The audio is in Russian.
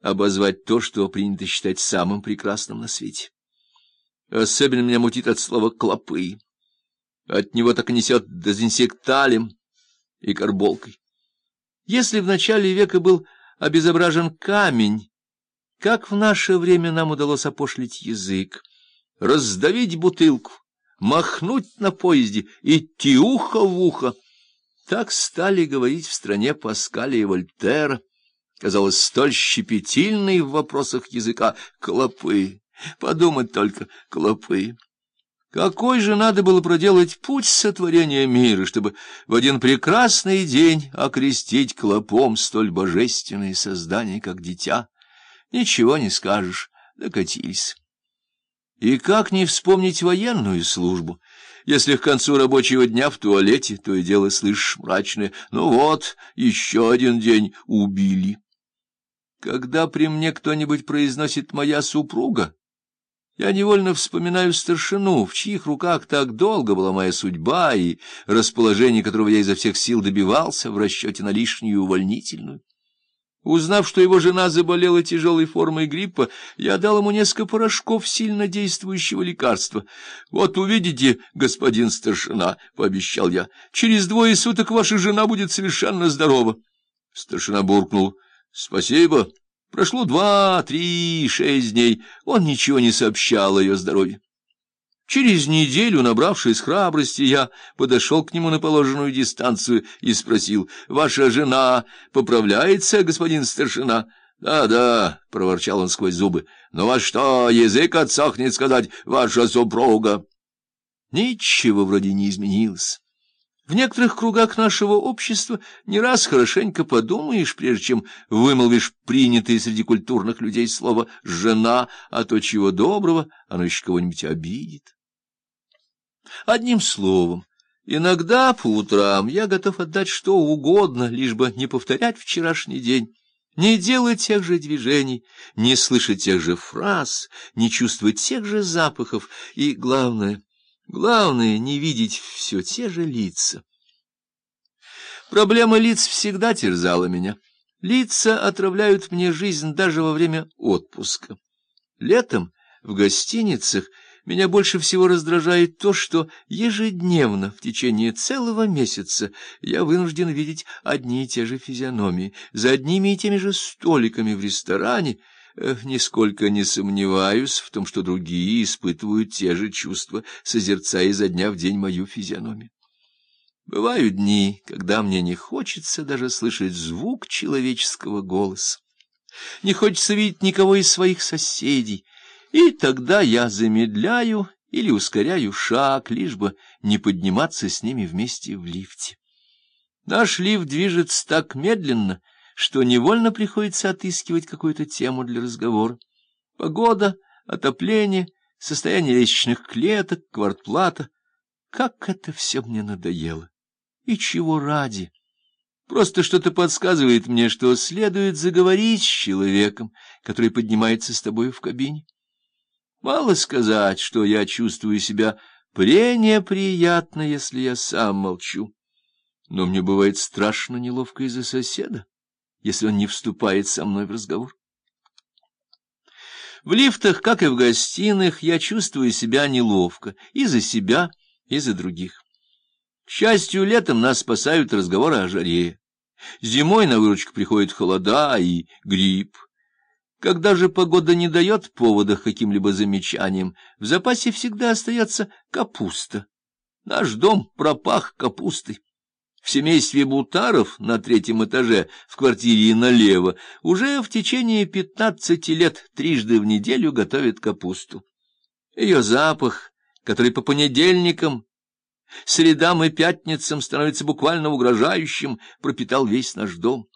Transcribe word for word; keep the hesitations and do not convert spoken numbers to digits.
обозвать то, что принято считать самым прекрасным на свете. Особенно меня мутит от слова «клопы». От него так и несет дезинсекталем и карболкой. Если в начале века был обезображен камень, как в наше время нам удалось опошлить язык, раздавить бутылку, махнуть на поезде, идти ухо в ухо, так стали говорить в стране Паскаля и Вольтера, казалось, столь щепетильные в вопросах языка клопы. Подумать только, клопы. Какой же надо было проделать путь сотворения мира, чтобы в один прекрасный день окрестить клопом столь божественное создание, как дитя? Ничего не скажешь, докатились. И как не вспомнить военную службу, если к концу рабочего дня в туалете то и дело слышишь мрачное: «Ну вот, еще один день убили». Когда при мне кто-нибудь произносит «моя супруга», я невольно вспоминаю старшину, в чьих руках так долго была моя судьба и расположение которого я изо всех сил добивался в расчете на лишнюю увольнительную. Узнав, что его жена заболела тяжелой формой гриппа, я дал ему несколько порошков сильно действующего лекарства. «Вот увидите, господин старшина», — пообещал я, — «через двое суток ваша жена будет совершенно здорова». Старшина буркнул: «Спасибо». Прошло два, три, шесть дней, он ничего не сообщал о ее здоровье. Через неделю, набравшись храбрости, я подошел к нему на положенную дистанцию и спросил: «Ваша жена поправляется, господин старшина?» «Да, да», — проворчал он сквозь зубы, — «но вас что, язык отсохнет сказать «ваша супруга»?» Ничего вроде не изменилось. В некоторых кругах нашего общества не раз хорошенько подумаешь, прежде чем вымолвишь принятое среди культурных людей слово «жена», а то чего доброго оно еще кого-нибудь обидит. Одним словом, иногда по утрам я готов отдать что угодно, лишь бы не повторять вчерашний день, не делать тех же движений, не слышать тех же фраз, не чувствовать тех же запахов и, главное, главное, не видеть все те же лица. Проблема лиц всегда терзала меня. Лица отравляют мне жизнь даже во время отпуска. Летом в гостиницах меня больше всего раздражает то, что ежедневно в течение целого месяца я вынужден видеть одни и те же физиономии за одними и теми же столиками в ресторане. Нисколько не сомневаюсь в том, что другие испытывают те же чувства, созерцая изо дня в день мою физиономию. Бывают дни, когда мне не хочется даже слышать звук человеческого голоса, не хочется видеть никого из своих соседей, и тогда я замедляю или ускоряю шаг, лишь бы не подниматься с ними вместе в лифте. Наш лифт движется так медленно, что невольно приходится отыскивать какую-то тему для разговора. Погода, отопление, состояние лестничных клеток, квартплата. Как это все мне надоело! И чего ради? Просто что-то подсказывает мне, что следует заговорить с человеком, который поднимается с тобой в кабине. Мало сказать, что я чувствую себя пренеприятно, если я сам молчу. Но мне бывает страшно неловко из-за соседа, если он не вступает со мной в разговор. В лифтах, как и в гостиных, я чувствую себя неловко и за себя, и за других. К счастью, летом нас спасают разговоры о жаре. Зимой на выручку приходят холода и грипп. Когда же погода не дает повода к каким-либо замечаниям, в запасе всегда остается капуста. Наш дом пропах капустой. В семействе Бутаров на третьем этаже, в квартире налево, уже в течение пятнадцати лет трижды в неделю готовят капусту. Ее запах, который по понедельникам, средам и пятницам становится буквально угрожающим, пропитал весь наш дом.